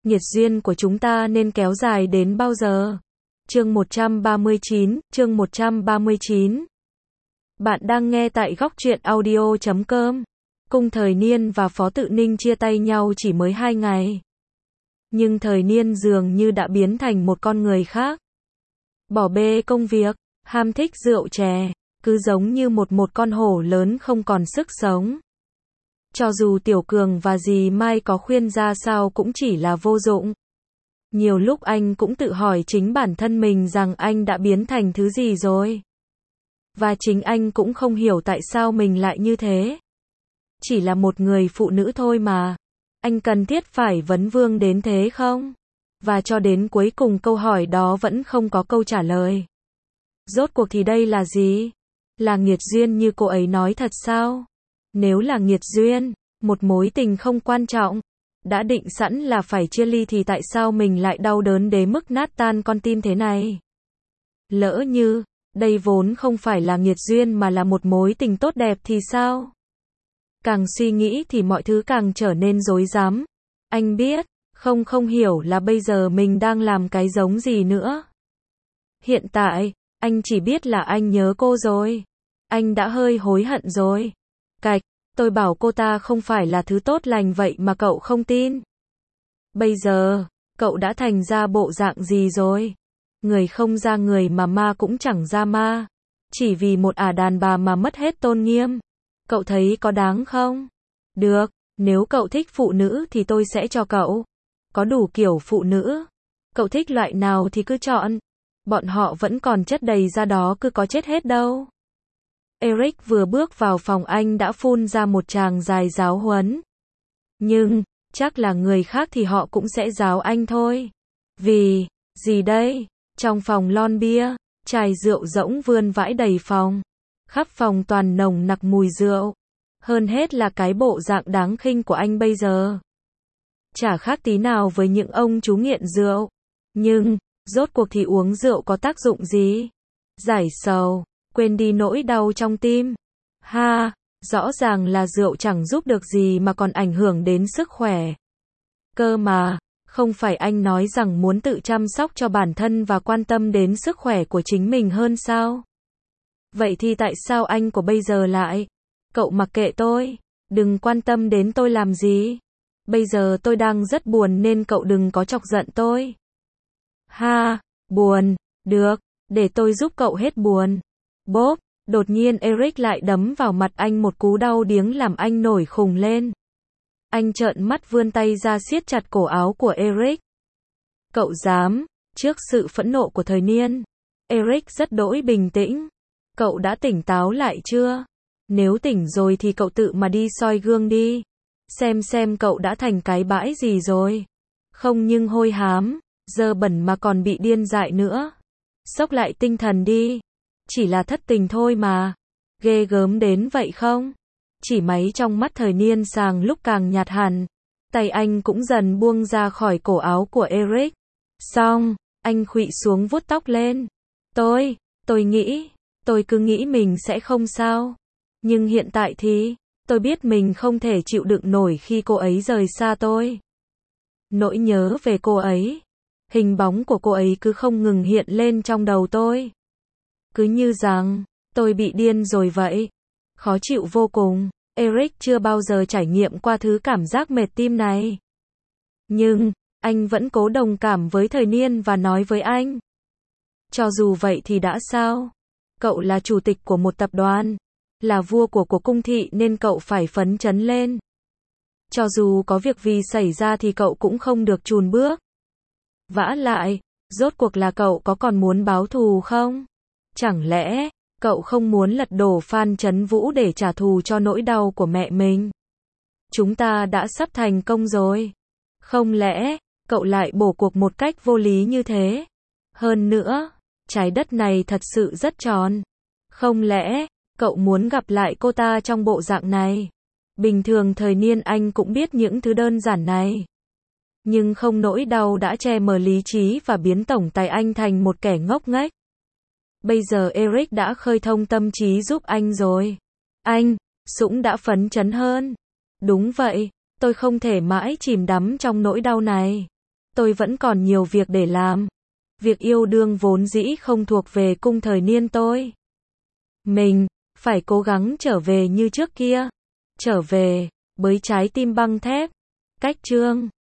Nghiệt duyên của chúng ta nên kéo dài đến bao giờ? Chương 139. Bạn đang nghe tại góc truyện audio.com. Cung Thời Niên và Phó Tự Ninh chia tay nhau chỉ mới 2 ngày. Nhưng Thời Niên dường như đã biến thành một con người khác. Bỏ bê công việc, ham thích rượu chè, cứ giống như một con hổ lớn không còn sức sống. Cho dù Tiểu Cường và dì Mai có khuyên ra sao cũng chỉ là vô dụng. Nhiều lúc anh cũng tự hỏi chính bản thân mình rằng anh đã biến thành thứ gì rồi. Và chính anh cũng không hiểu tại sao mình lại như thế. Chỉ là một người phụ nữ thôi mà. Anh cần thiết phải vấn vương đến thế không? Và cho đến cuối cùng câu hỏi đó vẫn không có câu trả lời. Rốt cuộc thì đây là gì? Là nghiệt duyên như cô ấy nói thật sao? Nếu là nghiệt duyên, một mối tình không quan trọng, đã định sẵn là phải chia ly thì tại sao mình lại đau đớn đến mức nát tan con tim thế này? Lỡ như, đây vốn không phải là nghiệt duyên mà là một mối tình tốt đẹp thì sao? Càng suy nghĩ thì mọi thứ càng trở nên rối rắm. Anh biết, không hiểu là bây giờ mình đang làm cái giống gì nữa. Hiện tại, anh chỉ biết là anh nhớ cô rồi. Anh đã hơi hối hận rồi. Cạch, tôi bảo cô ta không phải là thứ tốt lành vậy mà cậu không tin. Bây giờ, cậu đã thành ra bộ dạng gì rồi? Người không ra người mà ma cũng chẳng ra ma. Chỉ vì một đàn bà mà mất hết tôn nghiêm. Cậu thấy có đáng không? Được, nếu cậu thích phụ nữ thì tôi sẽ cho cậu. Có đủ kiểu phụ nữ. Cậu thích loại nào thì cứ chọn. Bọn họ vẫn còn chất đầy ra đó cứ có chết hết đâu. Eric vừa bước vào phòng anh đã phun ra một tràng dài giáo huấn. Nhưng, chắc là người khác thì họ cũng sẽ giáo anh thôi. Vì, gì đây? Trong phòng lon bia, chai rượu rỗng vươn vãi đầy phòng. Khắp phòng toàn nồng nặc mùi rượu. Hơn hết là cái bộ dạng đáng khinh của anh bây giờ. Chả khác tí nào với những ông chú nghiện rượu. Nhưng, rốt cuộc thì uống rượu có tác dụng gì? Giải sầu, quên đi nỗi đau trong tim. Ha, rõ ràng là rượu chẳng giúp được gì mà còn ảnh hưởng đến sức khỏe. Cơ mà, không phải anh nói rằng muốn tự chăm sóc cho bản thân và quan tâm đến sức khỏe của chính mình hơn sao? Vậy thì tại sao anh của bây giờ lại? Cậu mặc kệ tôi, đừng quan tâm đến tôi làm gì. Bây giờ tôi đang rất buồn nên cậu đừng có chọc giận tôi. Ha, buồn, được, để tôi giúp cậu hết buồn. Bốp, đột nhiên Eric lại đấm vào mặt anh một cú đau điếng làm anh nổi khùng lên. Anh trợn mắt vươn tay ra siết chặt cổ áo của Eric. Cậu dám, trước sự phẫn nộ của Thời Niên, Eric rất đỗi bình tĩnh. Cậu đã tỉnh táo lại chưa? Nếu tỉnh rồi thì cậu tự mà đi soi gương đi. Xem cậu đã thành cái bãi gì rồi. Không nhưng hôi hám, dơ bẩn mà còn bị điên dại nữa. Xốc lại tinh thần đi. Chỉ là thất tình thôi mà. Ghê gớm đến vậy không? Chỉ máy trong mắt Thời Niên càng lúc càng nhạt hẳn. Tay anh cũng dần buông ra khỏi cổ áo của Eric. Xong, anh khuỵu xuống vuốt tóc lên. Tôi cứ nghĩ mình sẽ không sao. Nhưng hiện tại thì, tôi biết mình không thể chịu đựng nổi khi cô ấy rời xa tôi. Nỗi nhớ về cô ấy. Hình bóng của cô ấy cứ không ngừng hiện lên trong đầu tôi. Cứ như rằng, tôi bị điên rồi vậy. Khó chịu vô cùng. Eric chưa bao giờ trải nghiệm qua thứ cảm giác mệt tim này. Nhưng, anh vẫn cố đồng cảm với Thời Niên và nói với anh. Cho dù vậy thì đã sao? Cậu là chủ tịch của một tập đoàn. Là vua của cung thị nên cậu phải phấn chấn lên. Cho dù có việc gì xảy ra thì cậu cũng không được chùn bước. Vả lại, rốt cuộc là cậu có còn muốn báo thù không? Chẳng lẽ, cậu không muốn lật đổ Phan Chấn Vũ để trả thù cho nỗi đau của mẹ mình? Chúng ta đã sắp thành công rồi. Không lẽ, cậu lại bỏ cuộc một cách vô lý như thế? Hơn nữa, trái đất này thật sự rất tròn. Không lẽ, cậu muốn gặp lại cô ta trong bộ dạng này? Bình thường Thời Niên anh cũng biết những thứ đơn giản này. Nhưng không nỗi đau đã che mờ lý trí và biến tổng tài anh thành một kẻ ngốc nghếch. Bây giờ Eric đã khơi thông tâm trí giúp anh rồi. Anh, Dũng đã phấn chấn hơn. Đúng vậy, tôi không thể mãi chìm đắm trong nỗi đau này. tôi vẫn còn nhiều việc để làm. Việc yêu đương vốn dĩ không thuộc về cung thời niên tôi. Mình phải cố gắng trở về như trước kia. Trở về, với trái tim băng thép. Cách chương